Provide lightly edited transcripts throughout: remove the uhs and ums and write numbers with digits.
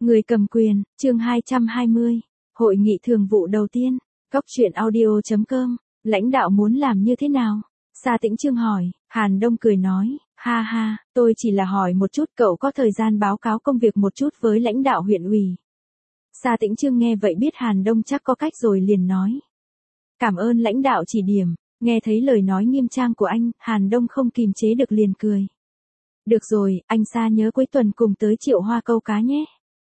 Người cầm quyền, chương 220. Hội nghị thường vụ đầu tiên. Cóc truyện audio.com. Lãnh đạo muốn làm như thế nào? Sa Tĩnh Chương hỏi. Hàn Đông cười nói. Ha ha, tôi chỉ là hỏi một chút, cậu có thời gian báo cáo công việc một chút với lãnh đạo huyện ủy. Sa Tĩnh Chương nghe vậy biết Hàn Đông chắc có cách rồi liền nói. Cảm ơn lãnh đạo chỉ điểm. Nghe thấy lời nói nghiêm trang của anh, Hàn Đông không kìm chế được liền cười. Được rồi, anh Sa nhớ cuối tuần cùng tới Triệu Hoa câu cá nhé.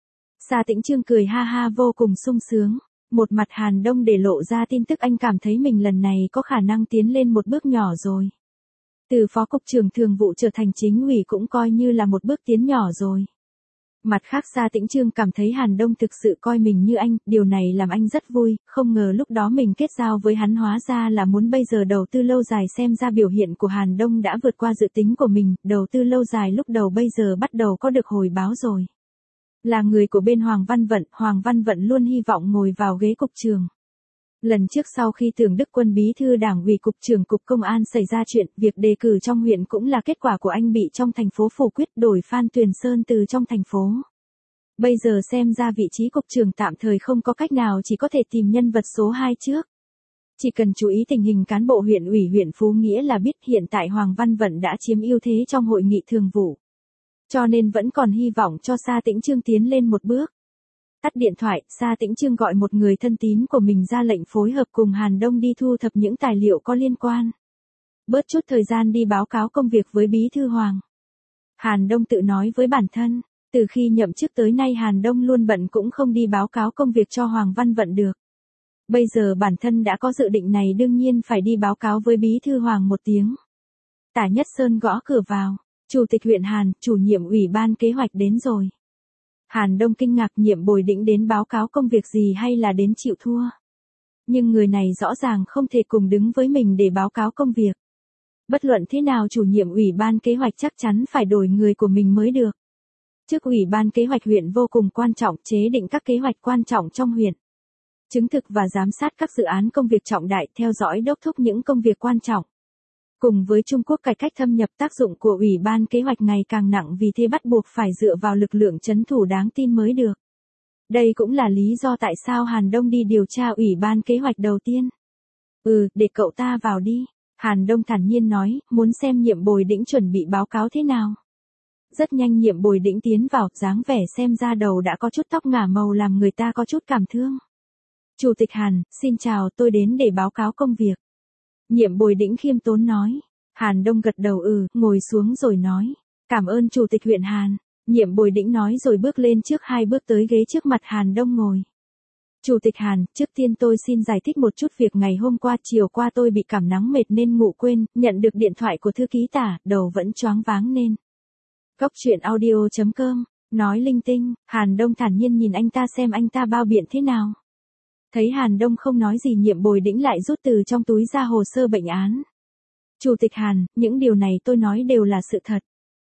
Sa Tĩnh Chương cười ha ha vô cùng sung sướng. Một mặt Hàn Đông để lộ ra tin tức anh cảm thấy mình lần này có khả năng tiến lên một bước nhỏ rồi. Từ phó cục trưởng thường vụ trở thành chính ủy cũng coi như là một bước tiến nhỏ rồi. Mặt khác Sa Tĩnh Chương cảm thấy Hàn Đông thực sự coi mình như anh, điều này làm anh rất vui, không ngờ lúc đó mình kết giao với hắn hóa ra là muốn bây giờ đầu tư lâu dài, xem ra biểu hiện của Hàn Đông đã vượt qua dự tính của mình, đầu tư lâu dài lúc đầu bây giờ bắt đầu có được hồi báo rồi. Là người của bên Hoàng Văn Vận luôn hy vọng ngồi vào ghế cục trưởng. Lần trước sau khi Tưởng Đức Quân bí thư Đảng ủy cục trưởng cục công an xảy ra chuyện, việc đề cử trong huyện cũng là kết quả của anh bị trong thành phố phủ quyết đổi Phan Tuyền Sơn từ trong thành phố. Bây giờ xem ra vị trí cục trưởng tạm thời không có cách nào, chỉ có thể tìm nhân vật số 2 trước. Chỉ cần chú ý tình hình cán bộ huyện ủy huyện Phú Nghĩa là biết hiện tại Hoàng Văn Vận đã chiếm ưu thế trong hội nghị thường vụ. Cho nên vẫn còn hy vọng cho Sa Tĩnh Chương tiến lên một bước. Tắt điện thoại, Sa Tĩnh Chương gọi một người thân tín của mình ra lệnh phối hợp cùng Hàn Đông đi thu thập những tài liệu có liên quan. Bớt chút thời gian đi báo cáo công việc với bí thư Hoàng. Hàn Đông tự nói với bản thân, từ khi nhậm chức tới nay Hàn Đông luôn bận cũng không đi báo cáo công việc cho Hoàng Văn Vận được. Bây giờ bản thân đã có dự định này đương nhiên phải đi báo cáo với bí thư Hoàng một tiếng. Tả Nhất Sơn gõ cửa vào. Chủ tịch huyện Hàn, chủ nhiệm ủy ban kế hoạch đến rồi. Hàn Đông kinh ngạc, Nhiệm Bồi Đĩnh đến báo cáo công việc gì hay là đến chịu thua? Nhưng người này rõ ràng không thể cùng đứng với mình để báo cáo công việc. Bất luận thế nào chủ nhiệm ủy ban kế hoạch chắc chắn phải đổi người của mình mới được. Chức ủy ban kế hoạch huyện vô cùng quan trọng, chế định các kế hoạch quan trọng trong huyện. Chứng thực và giám sát các dự án công việc trọng đại, theo dõi đốc thúc những công việc quan trọng. Cùng với Trung Quốc cải cách thâm nhập, tác dụng của ủy ban kế hoạch ngày càng nặng, vì thế bắt buộc phải dựa vào lực lượng trấn thủ đáng tin mới được. Đây cũng là lý do tại sao Hàn Đông đi điều tra ủy ban kế hoạch đầu tiên. Để cậu ta vào đi. Hàn Đông thản nhiên nói, muốn xem Nhiệm Bồi Đĩnh chuẩn bị báo cáo thế nào. Rất nhanh Nhiệm Bồi Đĩnh tiến vào, dáng vẻ xem ra đầu đã có chút tóc ngả màu làm người ta có chút cảm thương. Chủ tịch Hàn, xin chào, tôi đến để báo cáo công việc. Nhiệm Bồi Đĩnh khiêm tốn nói. Hàn Đông gật đầu ngồi xuống rồi nói. Cảm ơn Chủ tịch huyện Hàn. Nhiệm Bồi Đĩnh nói rồi bước lên trước 2 bước tới ghế trước mặt Hàn Đông ngồi. Chủ tịch Hàn, trước tiên tôi xin giải thích một chút việc ngày hôm qua, chiều qua tôi bị cảm nắng mệt nên ngủ quên, nhận được điện thoại của thư ký Tả, đầu vẫn choáng váng nên. Cóc truyện audio.com, nói linh tinh. Hàn Đông thản nhiên nhìn anh ta xem anh ta bao biện thế nào. Thấy Hàn Đông không nói gì, Nhiệm Bồi Đĩnh lại rút từ trong túi ra hồ sơ bệnh án. Chủ tịch Hàn, những điều này tôi nói đều là sự thật.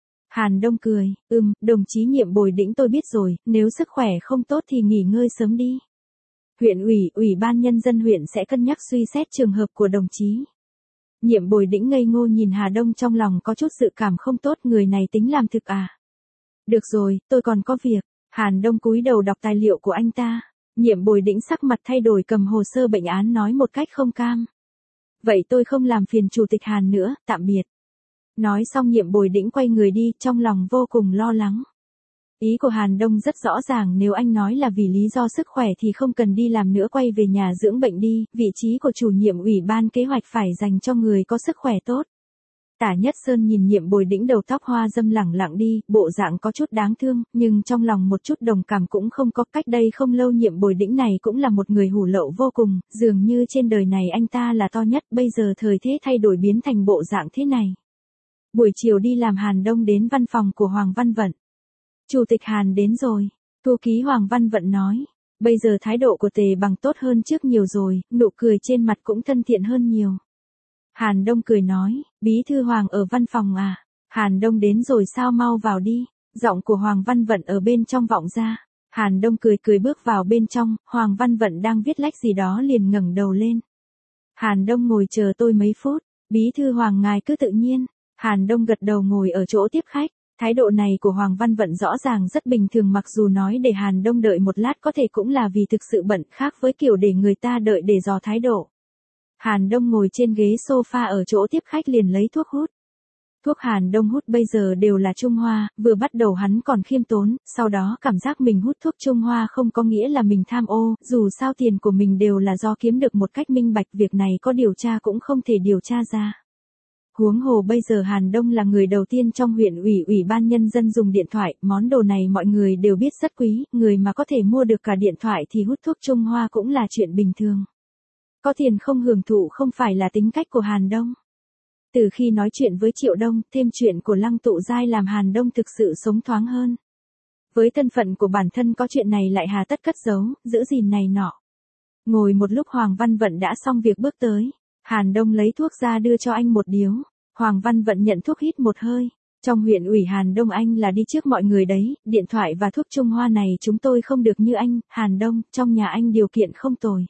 Hàn Đông cười, đồng chí Nhiệm Bồi Đĩnh tôi biết rồi, nếu sức khỏe không tốt thì nghỉ ngơi sớm đi. Huyện ủy, ủy ban nhân dân huyện sẽ cân nhắc suy xét trường hợp của đồng chí. Nhiệm Bồi Đĩnh ngây ngô nhìn Hà Đông, trong lòng có chút dự cảm không tốt, người này tính làm thực à? Được rồi, tôi còn có việc. Hàn Đông cúi đầu đọc tài liệu của anh ta. Nhiệm Bồi Đĩnh sắc mặt thay đổi, cầm hồ sơ bệnh án nói một cách không cam. Vậy tôi không làm phiền Chủ tịch Hàn nữa, tạm biệt. Nói xong Nhiệm Bồi Đĩnh quay người đi, trong lòng vô cùng lo lắng. Ý của Hàn Đông rất rõ ràng, nếu anh nói là vì lý do sức khỏe thì không cần đi làm nữa, quay về nhà dưỡng bệnh đi, vị trí của chủ nhiệm ủy ban kế hoạch phải dành cho người có sức khỏe tốt. Tả Nhất Sơn nhìn Nhiệm Bồi Đĩnh đầu tóc hoa dâm lẳng lặng đi, bộ dạng có chút đáng thương, nhưng trong lòng một chút đồng cảm cũng không có. Cách đây không lâu Nhiệm Bồi Đĩnh này cũng là một người hủ lậu vô cùng, dường như trên đời này anh ta là to nhất, bây giờ thời thế thay đổi biến thành bộ dạng thế này. Buổi chiều đi làm, Hàn Đông đến văn phòng của Hoàng Văn Vận. Chủ tịch Hàn đến rồi. Thư ký Hoàng Văn Vận nói. Bây giờ thái độ của Tề Bằng tốt hơn trước nhiều rồi, nụ cười trên mặt cũng thân thiện hơn nhiều. Hàn Đông cười nói, bí thư Hoàng ở văn phòng à? Hàn Đông đến rồi sao, mau vào đi. Giọng của Hoàng Văn Vận ở bên trong vọng ra. Hàn Đông cười bước vào bên trong, Hoàng Văn Vận đang viết lách gì đó liền ngẩng đầu lên. Hàn Đông ngồi chờ tôi mấy phút, bí thư Hoàng ngài cứ tự nhiên. Hàn Đông gật đầu ngồi ở chỗ tiếp khách. Thái độ này của Hoàng Văn Vận rõ ràng rất bình thường, mặc dù nói để Hàn Đông đợi một lát có thể cũng là vì thực sự bận, khác với kiểu để người ta đợi để dò thái độ. Hàn Đông ngồi trên ghế sofa ở chỗ tiếp khách liền lấy thuốc hút. Thuốc Hàn Đông hút bây giờ đều là Trung Hoa, vừa bắt đầu hắn còn khiêm tốn, sau đó cảm giác mình hút thuốc Trung Hoa không có nghĩa là mình tham ô, dù sao tiền của mình đều là do kiếm được một cách minh bạch, việc này có điều tra cũng không thể điều tra ra. Huống hồ bây giờ Hàn Đông là người đầu tiên trong huyện ủy ban nhân dân dùng điện thoại, món đồ này mọi người đều biết rất quý, người mà có thể mua được cả điện thoại thì hút thuốc Trung Hoa cũng là chuyện bình thường. Có tiền không hưởng thụ không phải là tính cách của Hàn Đông. Từ khi nói chuyện với Triệu Đông, thêm chuyện của Lăng Tụ Giai làm Hàn Đông thực sự sống thoáng hơn. Với thân phận của bản thân có chuyện này lại hà tất cất giấu, giữ gìn này nọ. Ngồi một lúc Hoàng Văn Vận đã xong việc bước tới. Hàn Đông lấy thuốc ra đưa cho anh một điếu. Hoàng Văn Vận nhận thuốc hít một hơi. Trong huyện ủy Hàn Đông anh là đi trước mọi người đấy, điện thoại và thuốc Trung Hoa này chúng tôi không được như anh, Hàn Đông, trong nhà anh điều kiện không tồi.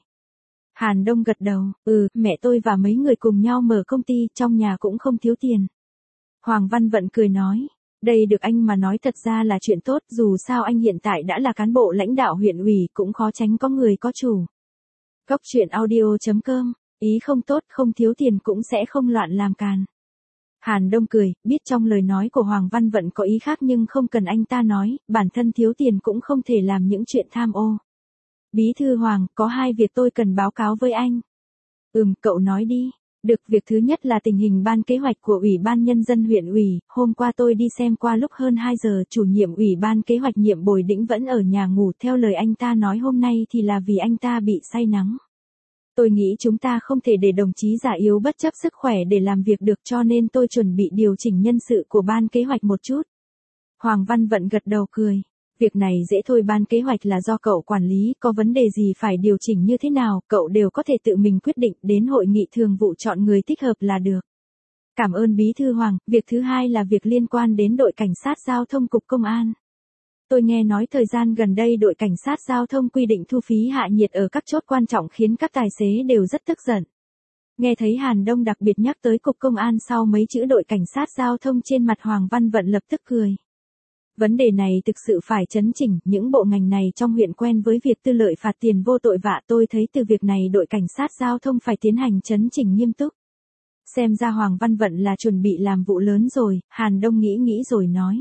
Hàn Đông gật đầu, mẹ tôi và mấy người cùng nhau mở công ty, trong nhà cũng không thiếu tiền. Hoàng Văn Vận cười nói, đây được anh mà nói thật ra là chuyện tốt, dù sao anh hiện tại đã là cán bộ lãnh đạo huyện ủy, cũng khó tránh có người có chủ. Cốc truyện audio.com, ý không tốt, không thiếu tiền cũng sẽ không loạn làm càn. Hàn Đông cười, biết trong lời nói của Hoàng Văn Vận có ý khác nhưng không cần anh ta nói, bản thân thiếu tiền cũng không thể làm những chuyện tham ô. Bí thư Hoàng, có hai việc tôi cần báo cáo với anh. Cậu nói đi. Được, việc thứ nhất là tình hình ban kế hoạch của Ủy ban Nhân dân huyện ủy, hôm qua tôi đi xem qua lúc hơn 2 giờ, chủ nhiệm Ủy ban kế hoạch Nhiệm Bồi Đĩnh vẫn ở nhà ngủ, theo lời anh ta nói hôm nay thì là vì anh ta bị say nắng. Tôi nghĩ chúng ta không thể để đồng chí già yếu bất chấp sức khỏe để làm việc được, cho nên tôi chuẩn bị điều chỉnh nhân sự của ban kế hoạch một chút. Hoàng Văn Vận gật đầu cười. Việc này dễ thôi, ban kế hoạch là do cậu quản lý, có vấn đề gì phải điều chỉnh như thế nào, cậu đều có thể tự mình quyết định, đến hội nghị thường vụ chọn người thích hợp là được. Cảm ơn Bí thư Hoàng. Việc thứ hai là việc liên quan đến đội cảnh sát giao thông cục công an. Tôi nghe nói thời gian gần đây đội cảnh sát giao thông quy định thu phí hạ nhiệt ở các chốt quan trọng khiến các tài xế đều rất tức giận. Nghe thấy Hàn Đông đặc biệt nhắc tới cục công an sau mấy chữ đội cảnh sát giao thông, trên mặt Hoàng Văn Vận lập tức cười. Vấn đề này thực sự phải chấn chỉnh, những bộ ngành này trong huyện quen với việc tư lợi phạt tiền vô tội vạ, tôi thấy từ việc này đội cảnh sát giao thông phải tiến hành chấn chỉnh nghiêm túc. Xem ra Hoàng Văn Vận là chuẩn bị làm vụ lớn rồi, Hàn Đông nghĩ rồi nói.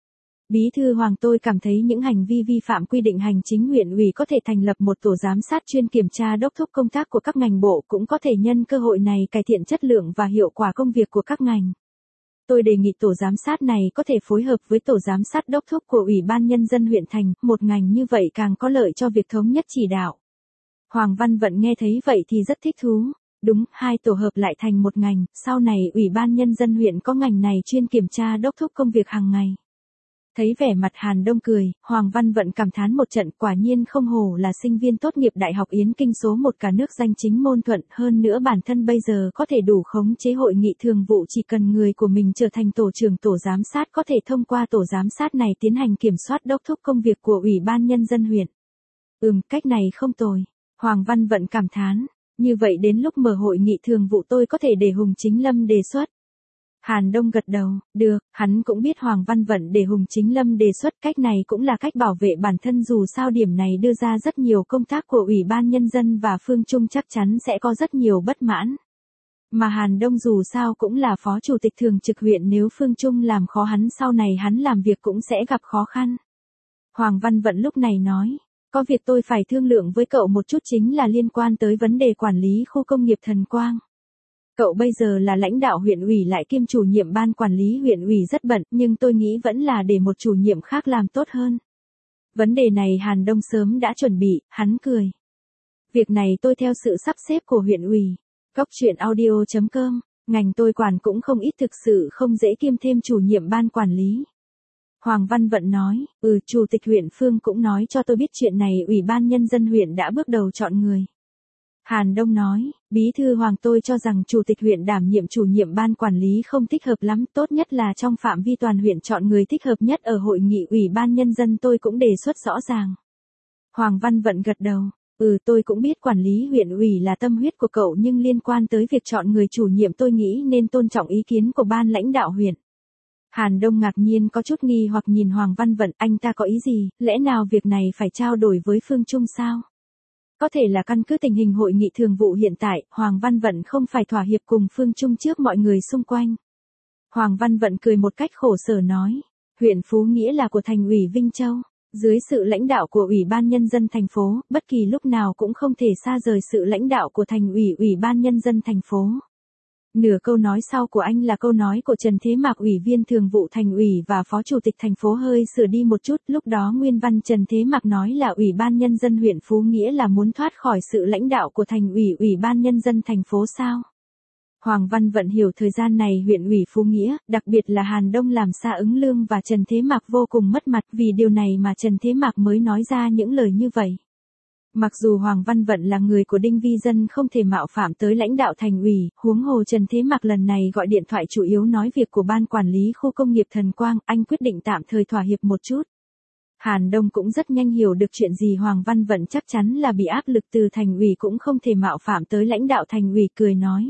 Bí thư Hoàng, tôi cảm thấy những hành vi vi phạm quy định hành chính huyện ủy có thể thành lập một tổ giám sát chuyên kiểm tra đốc thúc công tác của các ngành bộ, cũng có thể nhân cơ hội này cải thiện chất lượng và hiệu quả công việc của các ngành. Tôi đề nghị tổ giám sát này có thể phối hợp với tổ giám sát đốc thúc của Ủy ban Nhân dân huyện thành, một ngành như vậy càng có lợi cho việc thống nhất chỉ đạo. Hoàng Văn Vận nghe thấy vậy thì rất thích thú. Đúng, hai tổ hợp lại thành một ngành, sau này Ủy ban Nhân dân huyện có ngành này chuyên kiểm tra đốc thúc công việc hàng ngày. Thấy vẻ mặt Hàn Đông cười, Hoàng Văn Vận cảm thán một trận, quả nhiên không hổ là sinh viên tốt nghiệp Đại học Yến Kinh số 1 cả nước danh chính ngôn thuận, hơn nữa bản thân bây giờ có thể đủ khống chế hội nghị thường vụ, chỉ cần người của mình trở thành tổ trưởng tổ giám sát có thể thông qua tổ giám sát này tiến hành kiểm soát đốc thúc công việc của Ủy ban Nhân dân huyện. Cách này không tồi. Hoàng Văn Vận cảm thán, như vậy đến lúc mở hội nghị thường vụ tôi có thể để Hùng Chính Lâm đề xuất. Hàn Đông gật đầu, được, hắn cũng biết Hoàng Văn Vận để Hùng Chính Lâm đề xuất, cách này cũng là cách bảo vệ bản thân, dù sao điểm này đưa ra rất nhiều công tác của Ủy ban Nhân dân và Phương Trung chắc chắn sẽ có rất nhiều bất mãn. Mà Hàn Đông dù sao cũng là phó chủ tịch thường trực huyện, nếu Phương Trung làm khó hắn sau này hắn làm việc cũng sẽ gặp khó khăn. Hoàng Văn Vận lúc này nói, có việc tôi phải thương lượng với cậu một chút, chính là liên quan tới vấn đề quản lý khu công nghiệp Thần Quang. Cậu bây giờ là lãnh đạo huyện ủy lại kiêm chủ nhiệm ban quản lý huyện ủy rất bận, nhưng tôi nghĩ vẫn là để một chủ nhiệm khác làm tốt hơn. Vấn đề này Hàn Đông sớm đã chuẩn bị, hắn cười. Việc này tôi theo sự sắp xếp của huyện ủy. Cốc truyện audio.com, ngành tôi quản cũng không ít, thực sự không dễ kiêm thêm chủ nhiệm ban quản lý. Hoàng Văn Vận nói, Chủ tịch huyện Phương cũng nói cho tôi biết chuyện này, Ủy ban Nhân dân huyện đã bước đầu chọn người. Hàn Đông nói, Bí thư Hoàng, tôi cho rằng Chủ tịch huyện đảm nhiệm chủ nhiệm ban quản lý không thích hợp lắm, tốt nhất là trong phạm vi toàn huyện chọn người thích hợp nhất, ở hội nghị Ủy ban Nhân dân tôi cũng đề xuất rõ ràng. Hoàng Văn Vận gật đầu, tôi cũng biết quản lý huyện ủy là tâm huyết của cậu, nhưng liên quan tới việc chọn người chủ nhiệm tôi nghĩ nên tôn trọng ý kiến của ban lãnh đạo huyện. Hàn Đông ngạc nhiên có chút nghi hoặc nhìn Hoàng Văn Vận, anh ta có ý gì, lẽ nào việc này phải trao đổi với Phương Trung sao? Có thể là căn cứ tình hình hội nghị thường vụ hiện tại, Hoàng Văn Vận không phải thỏa hiệp cùng Phương Trung trước mọi người xung quanh. Hoàng Văn Vận cười một cách khổ sở nói, huyện Phú Nghĩa là của thành ủy Vinh Châu, dưới sự lãnh đạo của Ủy ban Nhân dân thành phố, bất kỳ lúc nào cũng không thể xa rời sự lãnh đạo của thành ủy Ủy ban Nhân dân thành phố. Nửa câu nói sau của anh là câu nói của Trần Thế Mạc, Ủy viên Thường vụ Thành ủy và Phó Chủ tịch thành phố hơi sửa đi một chút, lúc đó nguyên văn Trần Thế Mạc nói là Ủy ban Nhân dân huyện Phú Nghĩa là muốn thoát khỏi sự lãnh đạo của Thành ủy Ủy ban Nhân dân thành phố sao? Hoàng Văn Vận hiểu thời gian này huyện ủy Phú Nghĩa, đặc biệt là Hàn Đông làm Sa Ứng Lương và Trần Thế Mạc vô cùng mất mặt, vì điều này mà Trần Thế Mạc mới nói ra những lời như vậy. Mặc dù Hoàng Văn Vận là người của Đinh Vi Dân không thể mạo phạm tới lãnh đạo thành ủy, huống hồ Trần Thế Mạc lần này gọi điện thoại chủ yếu nói việc của ban quản lý khu công nghiệp Thần Quang, anh quyết định tạm thời thỏa hiệp một chút. Hàn Đông cũng rất nhanh hiểu được chuyện gì Hoàng Văn Vận chắc chắn là bị áp lực từ thành ủy cũng không thể mạo phạm tới lãnh đạo thành ủy, cười nói.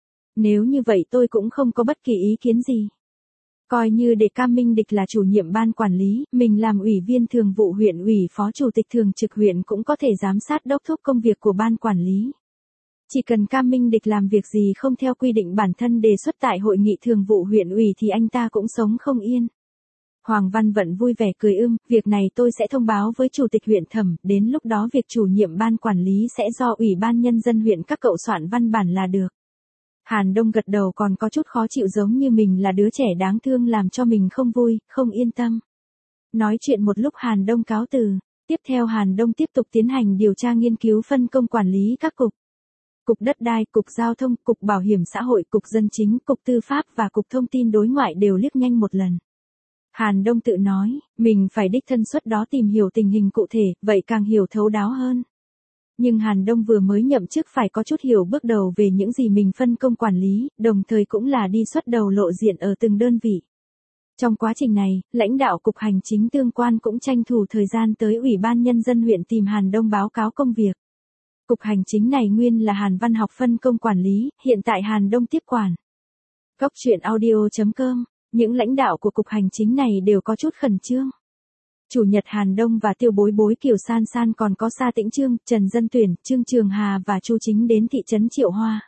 Nếu như vậy tôi cũng không có bất kỳ ý kiến gì. Coi như để Cam Minh Địch là chủ nhiệm ban quản lý, mình làm ủy viên thường vụ huyện ủy, phó chủ tịch thường trực huyện cũng có thể giám sát đốc thúc công việc của ban quản lý. Chỉ cần Cam Minh Địch làm việc gì không theo quy định bản thân đề xuất tại hội nghị thường vụ huyện ủy thì anh ta cũng sống không yên. Hoàng Văn Vận vui vẻ cười việc này tôi sẽ thông báo với chủ tịch huyện Thẩm, đến lúc đó việc chủ nhiệm ban quản lý sẽ do Ủy ban Nhân dân huyện các cậu soạn văn bản là được. Hàn Đông gật đầu, còn có chút khó chịu giống như mình là đứa trẻ đáng thương làm cho mình không vui, không yên tâm. Nói chuyện một lúc Hàn Đông cáo từ. Tiếp theo Hàn Đông tiếp tục tiến hành điều tra nghiên cứu phân công quản lý các cục. Cục Đất đai, Cục Giao thông, Cục Bảo hiểm xã hội, Cục Dân chính, Cục Tư pháp và Cục Thông tin đối ngoại đều liếc nhanh một lần. Hàn Đông tự nói, mình phải đích thân xuất đó tìm hiểu tình hình cụ thể, vậy càng hiểu thấu đáo hơn. Nhưng Hàn Đông vừa mới nhậm chức phải có chút hiểu bước đầu về những gì mình phân công quản lý, đồng thời cũng là đi xuất đầu lộ diện ở từng đơn vị. Trong quá trình này, lãnh đạo Cục Hành chính Tương quan cũng tranh thủ thời gian tới Ủy ban Nhân dân huyện tìm Hàn Đông báo cáo công việc. Cục Hành chính này nguyên là Hàn Văn Học phân công quản lý, hiện tại Hàn Đông tiếp quản. Cốc truyện audio.com, những lãnh đạo của Cục Hành chính này đều có chút khẩn trương. Chủ nhật Hàn Đông và Tiêu Bối Bối, Kiều San San còn có Sa Tĩnh Trương, Trần Dân Tuyển, Trương Trường Hà và Chu Chính đến thị trấn Triệu Hoa.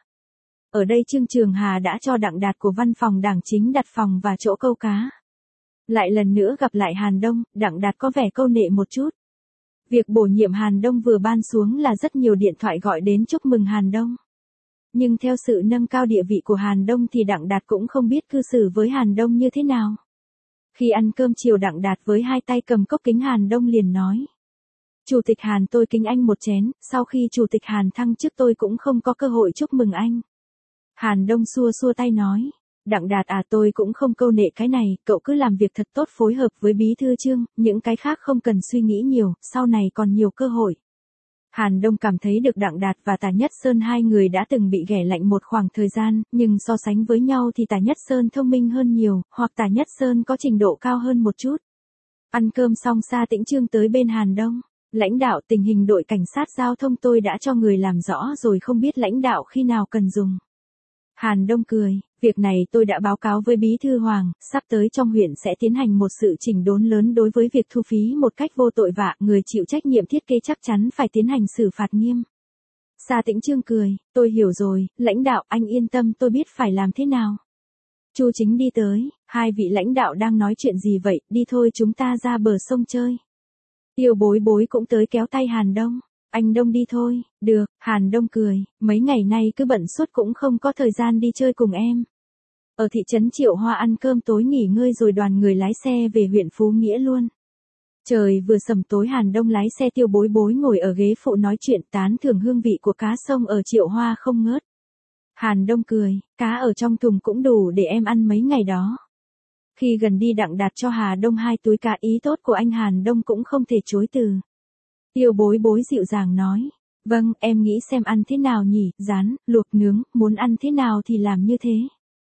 Ở đây Trương Trường Hà đã cho Đặng Đạt của văn phòng Đảng chính đặt phòng và chỗ câu cá. Lại lần nữa gặp lại Hàn Đông, Đặng Đạt có vẻ câu nệ một chút. Việc bổ nhiệm Hàn Đông vừa ban xuống là rất nhiều điện thoại gọi đến chúc mừng Hàn Đông. Nhưng theo sự nâng cao địa vị của Hàn Đông thì Đặng Đạt cũng không biết cư xử với Hàn Đông như thế nào. Khi ăn cơm chiều Đặng Đạt với hai tay cầm cốc kính Hàn Đông liền nói. Chủ tịch Hàn, tôi kính anh một chén, sau khi Chủ tịch Hàn thăng chức tôi cũng không có cơ hội chúc mừng anh. Hàn Đông xua xua tay nói. Đặng Đạt tôi cũng không câu nệ cái này, cậu cứ làm việc thật tốt phối hợp với Bí thư Trương, những cái khác không cần suy nghĩ nhiều, sau này còn nhiều cơ hội. Hàn Đông cảm thấy được Đặng Đạt và Tả Nhất Sơn hai người đã từng bị ghẻ lạnh một khoảng thời gian, nhưng so sánh với nhau thì Tả Nhất Sơn thông minh hơn nhiều, hoặc Tả Nhất Sơn có trình độ cao hơn một chút. Ăn cơm xong Sa Tĩnh Trương tới bên Hàn Đông. Lãnh đạo, tình hình đội cảnh sát giao thông tôi đã cho người làm rõ rồi, không biết lãnh đạo khi nào cần dùng. Hàn Đông cười, việc này tôi đã báo cáo với Bí thư Hoàng, sắp tới trong huyện sẽ tiến hành một sự chỉnh đốn lớn đối với việc thu phí một cách vô tội vạ, người chịu trách nhiệm thiết kế chắc chắn phải tiến hành xử phạt nghiêm. Sa Tĩnh Trương cười, tôi hiểu rồi, lãnh đạo anh yên tâm, tôi biết phải làm thế nào. Chu Chính đi tới, hai vị lãnh đạo đang nói chuyện gì vậy, đi thôi chúng ta ra bờ sông chơi. Tiêu Bối Bối cũng tới kéo tay Hàn Đông. Anh Đông đi thôi, được, Hàn Đông cười, mấy ngày nay cứ bận suốt cũng không có thời gian đi chơi cùng em. Ở thị trấn Triệu Hoa ăn cơm tối nghỉ ngơi rồi đoàn người lái xe về huyện Phú Nghĩa luôn. Trời vừa sầm tối Hàn Đông lái xe, Tiêu Bối Bối ngồi ở ghế phụ nói chuyện tán thưởng hương vị của cá sông ở Triệu Hoa không ngớt. Hàn Đông cười, cá ở trong thùng cũng đủ để em ăn mấy ngày đó. Khi gần đi Đặng Đạt cho Hà Đông 2 túi cá, ý tốt của anh Hàn Đông cũng không thể chối từ. Tiêu Bối Bối dịu dàng nói, vâng, em nghĩ xem ăn thế nào nhỉ, rán, luộc, nướng, muốn ăn thế nào thì làm như thế.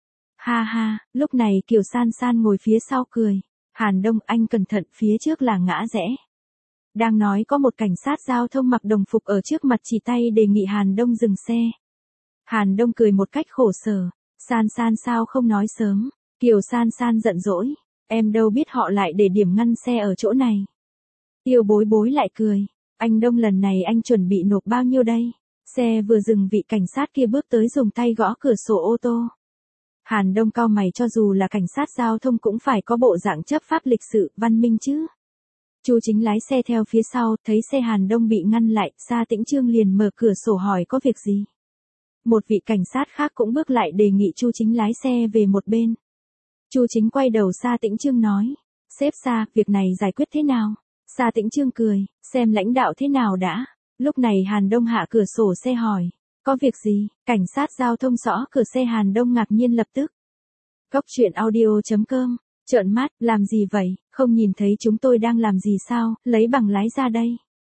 Ha ha, lúc này Kiều San San ngồi phía sau cười, Hàn Đông anh cẩn thận, phía trước là ngã rẽ. Đang nói có một cảnh sát giao thông mặc đồng phục ở trước mặt chỉ tay đề nghị Hàn Đông dừng xe. Hàn Đông cười một cách khổ sở, San San sao không nói sớm. Kiều San San giận dỗi, em đâu biết họ lại để điểm ngăn xe ở chỗ này. Tiêu bối bối lại cười, anh Đông lần này anh chuẩn bị nộp bao nhiêu đây? Xe vừa dừng vị cảnh sát kia bước tới dùng tay gõ cửa sổ ô tô. Hàn Đông cau mày, cho dù là cảnh sát giao thông cũng phải có bộ dạng chấp pháp lịch sự, văn minh chứ. Chu Chính lái xe theo phía sau, thấy xe Hàn Đông bị ngăn lại, Sa Tĩnh Chương liền mở cửa sổ hỏi có việc gì. Một vị cảnh sát khác cũng bước lại đề nghị Chu Chính lái xe về một bên. Chu Chính quay đầu Sa Tĩnh Chương nói, sếp Sa, việc này giải quyết thế nào? Sa Tĩnh Chương cười, xem lãnh đạo thế nào đã. Lúc này Hàn Đông hạ cửa sổ xe hỏi, có việc gì? Cảnh sát giao thông xỏ cửa xe Hàn Đông ngạc nhiên lập tức. Cốc truyện audio.com, trợn mắt, làm gì vậy, không nhìn thấy chúng tôi đang làm gì sao, lấy bằng lái ra đây.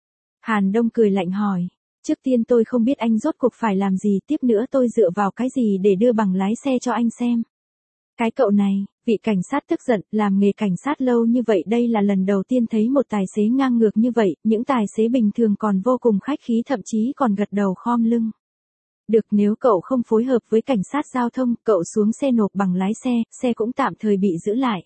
Hàn Đông cười lạnh hỏi, trước tiên tôi không biết anh rốt cuộc phải làm gì, tiếp nữa tôi dựa vào cái gì để đưa bằng lái xe cho anh xem. Cái cậu này, vị cảnh sát tức giận, làm nghề cảnh sát lâu như vậy đây là lần đầu tiên thấy một tài xế ngang ngược như vậy, những tài xế bình thường còn vô cùng khách khí thậm chí còn gật đầu khom lưng. Được, nếu cậu không phối hợp với cảnh sát giao thông, cậu xuống xe nộp bằng lái xe, xe cũng tạm thời bị giữ lại.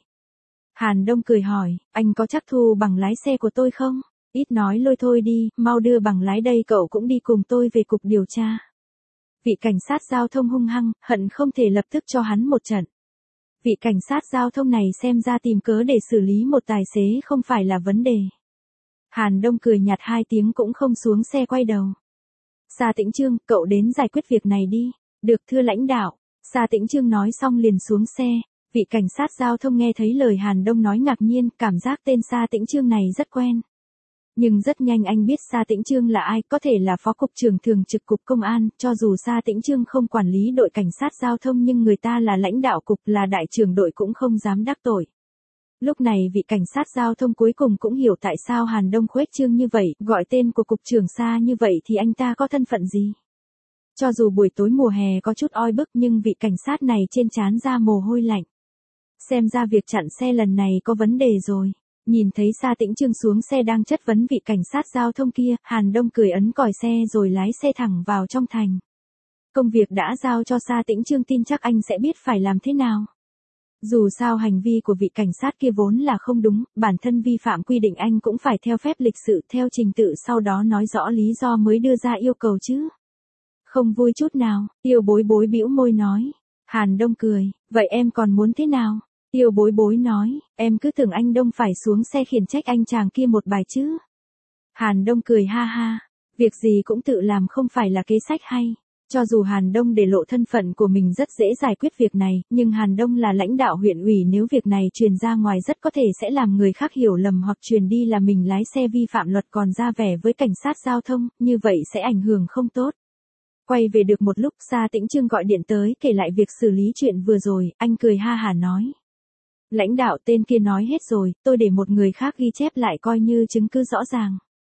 Hàn Đông cười hỏi, anh có chắc thu bằng lái xe của tôi không? Ít nói lôi thôi đi, mau đưa bằng lái đây, cậu cũng đi cùng tôi về cục điều tra. Vị cảnh sát giao thông hung hăng, hận không thể lập tức cho hắn một trận. Vị cảnh sát giao thông này xem ra tìm cớ để xử lý một tài xế không phải là vấn đề. Hàn Đông cười nhạt hai tiếng cũng không xuống xe quay đầu. Sa Tĩnh Chương, cậu đến giải quyết việc này đi. Được thưa lãnh đạo. Sa Tĩnh Chương nói xong liền xuống xe. Vị cảnh sát giao thông nghe thấy lời Hàn Đông nói ngạc nhiên, cảm giác tên Sa Tĩnh Chương này rất quen. Nhưng rất nhanh anh biết Sa Tĩnh Chương là ai, có thể là phó cục trưởng thường trực cục công an, cho dù Sa Tĩnh Chương không quản lý đội cảnh sát giao thông nhưng người ta là lãnh đạo cục, là đại trưởng đội cũng không dám đắc tội. Lúc này vị cảnh sát giao thông cuối cùng cũng hiểu tại sao Hàn Đông khuếch trương như vậy, gọi tên của cục trưởng Sa như vậy thì anh ta có thân phận gì. Cho dù buổi tối mùa hè có chút oi bức nhưng vị cảnh sát này trên trán ra mồ hôi lạnh. Xem ra việc chặn xe lần này có vấn đề rồi. Nhìn thấy Sa Tĩnh Chương xuống xe đang chất vấn vị cảnh sát giao thông kia, Hàn Đông cười ấn còi xe rồi lái xe thẳng vào trong thành. Công việc đã giao cho Sa Tĩnh Chương, tin chắc anh sẽ biết phải làm thế nào. Dù sao hành vi của vị cảnh sát kia vốn là không đúng, bản thân vi phạm quy định anh cũng phải theo phép lịch sự, theo trình tự, sau đó nói rõ lý do mới đưa ra yêu cầu chứ. Không vui chút nào, Tiêu Bối Bối bĩu môi nói. Hàn Đông cười, vậy em còn muốn thế nào? Tiêu Bối Bối nói, em cứ tưởng anh Đông phải xuống xe khiển trách anh chàng kia một bài chứ. Hàn Đông cười ha ha, việc gì cũng tự làm không phải là kế sách hay. Cho dù Hàn Đông để lộ thân phận của mình rất dễ giải quyết việc này, nhưng Hàn Đông là lãnh đạo huyện ủy, nếu việc này truyền ra ngoài rất có thể sẽ làm người khác hiểu lầm hoặc truyền đi là mình lái xe vi phạm luật còn ra vẻ với cảnh sát giao thông, như vậy sẽ ảnh hưởng không tốt. Quay về được một lúc, Sa Tĩnh Chương gọi điện tới kể lại việc xử lý chuyện vừa rồi, anh cười ha hả nói. Lãnh đạo, tên kia nói hết rồi, tôi để một người khác ghi chép lại coi như chứng cứ rõ ràng.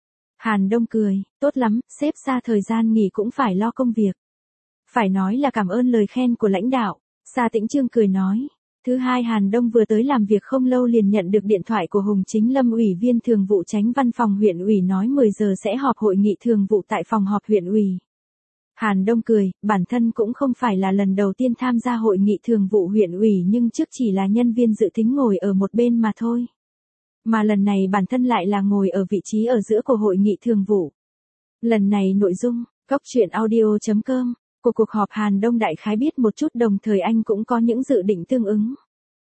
Hàn Đông cười, tốt lắm, sếp Sa thời gian nghỉ cũng phải lo công việc. Phải nói là cảm ơn lời khen của lãnh đạo. Sa Tĩnh Chương cười nói. Thứ hai, Hàn Đông vừa tới làm việc không lâu liền nhận được điện thoại của Hùng Chính Lâm, ủy viên thường vụ chánh văn phòng huyện ủy, nói 10 giờ sẽ họp hội nghị thường vụ tại phòng họp huyện ủy. Hàn Đông cười, bản thân cũng không phải là lần đầu tiên tham gia hội nghị thường vụ huyện ủy nhưng trước chỉ là nhân viên dự tính ngồi ở một bên mà thôi. Mà lần này bản thân lại là ngồi ở vị trí ở giữa của hội nghị thường vụ. Lần này nội dung, cốc truyện audio.com, của cuộc họp Hàn Đông đại khái biết một chút, đồng thời anh cũng có những dự định tương ứng.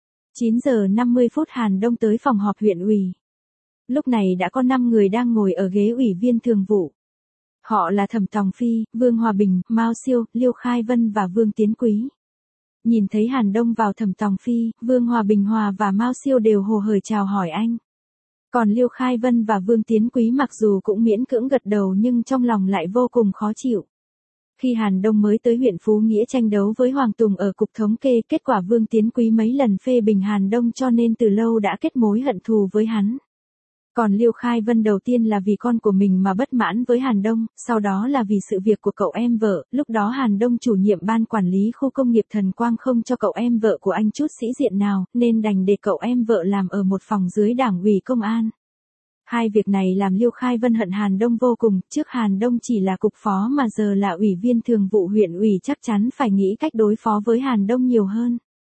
9 giờ 50 phút Hàn Đông tới phòng họp huyện ủy. Lúc này đã có 5 người đang ngồi ở ghế ủy viên thường vụ. Họ là Thẩm Tòng Phi, Vương Hòa Bình, Mao Siêu, Liêu Khai Vân và Vương Tiến Quý. Nhìn thấy Hàn Đông vào, Thẩm Tòng Phi, Vương Hòa Bình và Mao Siêu đều hồ hởi chào hỏi anh. Còn Liêu Khai Vân và Vương Tiến Quý mặc dù cũng miễn cưỡng gật đầu nhưng trong lòng lại vô cùng khó chịu. Khi Hàn Đông mới tới huyện Phú Nghĩa tranh đấu với Hoàng Tùng ở cục thống kê, kết quả Vương Tiến Quý mấy lần phê bình Hàn Đông cho nên từ lâu đã kết mối hận thù với hắn. Còn Liêu Khai Vân đầu tiên là vì con của mình mà bất mãn với Hàn Đông, sau đó là vì sự việc của cậu em vợ, lúc đó Hàn Đông chủ nhiệm ban quản lý khu công nghiệp Thần Quang không cho cậu em vợ của anh chút sĩ diện nào, nên đành để cậu em vợ làm ở một phòng dưới đảng ủy công an. Hai việc này làm Liêu Khai Vân hận Hàn Đông vô cùng, trước Hàn Đông chỉ là cục phó mà giờ là ủy viên thường vụ huyện ủy, chắc chắn phải nghĩ cách đối phó với Hàn Đông nhiều hơn.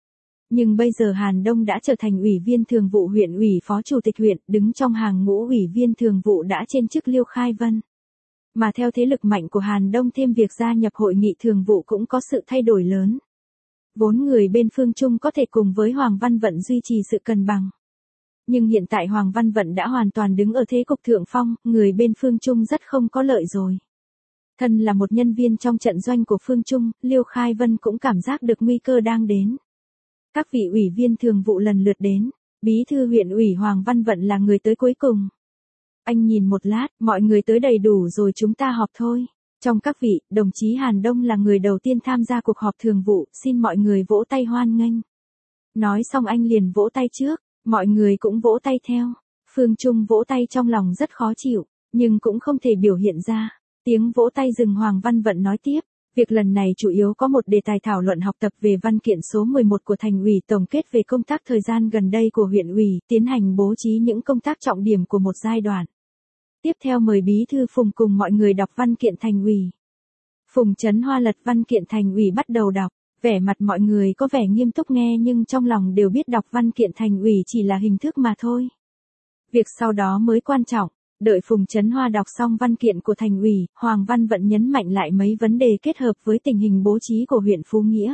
Nhưng bây giờ Hàn Đông đã trở thành ủy viên thường vụ huyện ủy, phó chủ tịch huyện, đứng trong hàng ngũ ủy viên thường vụ đã trên chức Liêu Khai Vân. Mà theo thế lực mạnh của Hàn Đông thêm việc gia nhập hội nghị thường vụ cũng có sự thay đổi lớn. Vốn người bên Phương Trung có thể cùng với Hoàng Văn Vận duy trì sự cân bằng. Nhưng hiện tại Hoàng Văn Vận đã hoàn toàn đứng ở thế cục thượng phong, người bên Phương Trung rất không có lợi rồi. Thân là một nhân viên trong trận doanh của Phương Trung, Liêu Khai Vân cũng cảm giác được nguy cơ đang đến. Các vị ủy viên thường vụ lần lượt đến, bí thư huyện ủy Hoàng Văn Vận là người tới cuối cùng. Anh nhìn một lát, mọi người tới đầy đủ rồi, chúng ta họp thôi. Trong các vị, đồng chí Hàn Đông là người đầu tiên tham gia cuộc họp thường vụ, xin mọi người vỗ tay hoan nghênh. Nói xong anh liền vỗ tay trước, mọi người cũng vỗ tay theo. Phương Trung vỗ tay trong lòng rất khó chịu, nhưng cũng không thể biểu hiện ra. Tiếng vỗ tay dừng, Hoàng Văn Vận nói tiếp. Việc lần này chủ yếu có một đề tài thảo luận học tập về văn kiện số 11 của thành ủy, tổng kết về công tác thời gian gần đây của huyện ủy, tiến hành bố trí những công tác trọng điểm của một giai đoạn. Tiếp theo mời bí thư Phùng cùng mọi người đọc văn kiện thành ủy. Phùng Chấn Hoa lật văn kiện thành ủy bắt đầu đọc, vẻ mặt mọi người có vẻ nghiêm túc nghe nhưng trong lòng đều biết đọc văn kiện thành ủy chỉ là hình thức mà thôi. Việc sau đó mới quan trọng. Đợi Phùng Chấn Hoa đọc xong văn kiện của thành ủy, Hoàng Văn Vận nhấn mạnh lại mấy vấn đề kết hợp với tình hình bố trí của huyện Phú Nghĩa.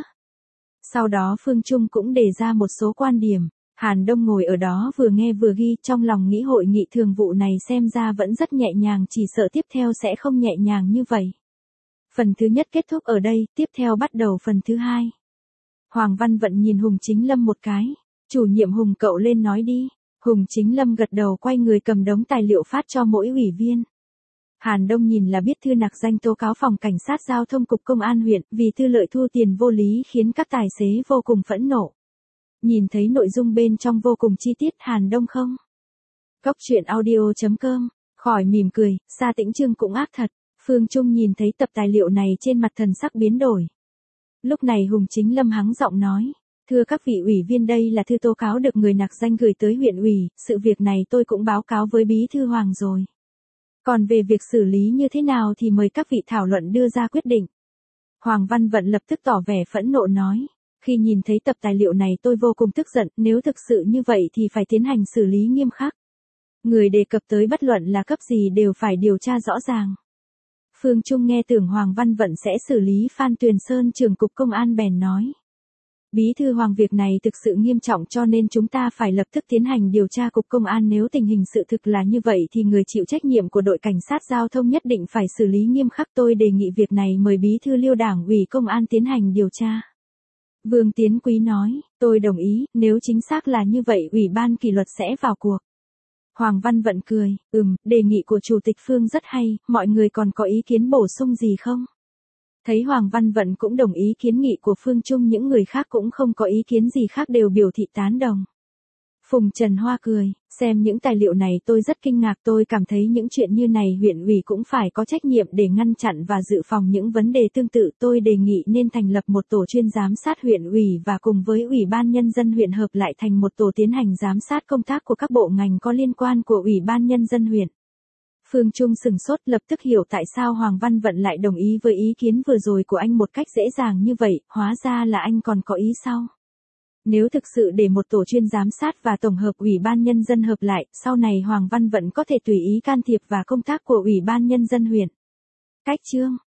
Sau đó Phương Trung cũng đề ra một số quan điểm. Hàn Đông ngồi ở đó vừa nghe vừa ghi, trong lòng nghĩ hội nghị thường vụ này xem ra vẫn rất nhẹ nhàng, chỉ sợ tiếp theo sẽ không nhẹ nhàng như vậy. Phần thứ nhất kết thúc ở đây, tiếp theo bắt đầu phần thứ hai. Hoàng Văn Vận nhìn Hùng Chính Lâm một cái. Chủ nhiệm Hùng, cậu lên nói đi. Hùng Chính Lâm gật đầu, quay người cầm đống tài liệu phát cho mỗi ủy viên. Hàn Đông nhìn là biết thư nặc danh tố cáo phòng cảnh sát giao thông cục công an huyện vì tư lợi thu tiền vô lý khiến các tài xế vô cùng phẫn nộ. Nhìn thấy nội dung bên trong vô cùng chi tiết, Hàn Đông không? Cốc truyện audio.com, khỏi mỉm cười, Sa Tĩnh Trương cũng ác thật. Phương Trung nhìn thấy tập tài liệu này trên mặt thần sắc biến đổi. Lúc này Hùng Chính Lâm hắng giọng nói. Thưa các vị ủy viên, đây là thư tố cáo được người nặc danh gửi tới huyện ủy, sự việc này tôi cũng báo cáo với bí thư Hoàng rồi. Còn về việc xử lý như thế nào thì mời các vị thảo luận đưa ra quyết định. Hoàng Văn Vận lập tức tỏ vẻ phẫn nộ nói. Khi nhìn thấy tập tài liệu này tôi vô cùng tức giận, nếu thực sự như vậy thì phải tiến hành xử lý nghiêm khắc. Người đề cập tới bất luận là cấp gì đều phải điều tra rõ ràng. Phương Trung nghe tưởng Hoàng Văn Vận sẽ xử lý Phan Tuyền Sơn trưởng cục công an bèn nói. Bí thư Hoàng, việc này thực sự nghiêm trọng cho nên chúng ta phải lập tức tiến hành điều tra cục công an, nếu tình hình sự thực là như vậy thì người chịu trách nhiệm của đội cảnh sát giao thông nhất định phải xử lý nghiêm khắc. Tôi đề nghị việc này mời bí thư Liêu Đảng ủy công an tiến hành điều tra. Vương Tiến Quý nói, tôi đồng ý, nếu chính xác là như vậy ủy ban kỷ luật sẽ vào cuộc. Hoàng Văn Vận cười, đề nghị của Chủ tịch Phương rất hay, mọi người còn có ý kiến bổ sung gì không? Thấy Hoàng Văn Vận cũng đồng ý kiến nghị của Phương Trung, những người khác cũng không có ý kiến gì khác đều biểu thị tán đồng. Phùng Trần Hoa cười, xem những tài liệu này tôi rất kinh ngạc, tôi cảm thấy những chuyện như này huyện ủy cũng phải có trách nhiệm để ngăn chặn và dự phòng những vấn đề tương tự. Tôi đề nghị nên thành lập một tổ chuyên giám sát huyện ủy và cùng với Ủy ban Nhân dân huyện hợp lại thành một tổ tiến hành giám sát công tác của các bộ ngành có liên quan của Ủy ban Nhân dân huyện. Phương Trung sừng sốt, lập tức hiểu tại sao Hoàng Văn Vận lại đồng ý với ý kiến vừa rồi của anh một cách dễ dàng như vậy, hóa ra là anh còn có ý sau. Nếu thực sự để một tổ chuyên giám sát và tổng hợp Ủy ban Nhân dân hợp lại, sau này Hoàng Văn Vận có thể tùy ý can thiệp vào công tác của Ủy ban Nhân dân huyện. Cách chương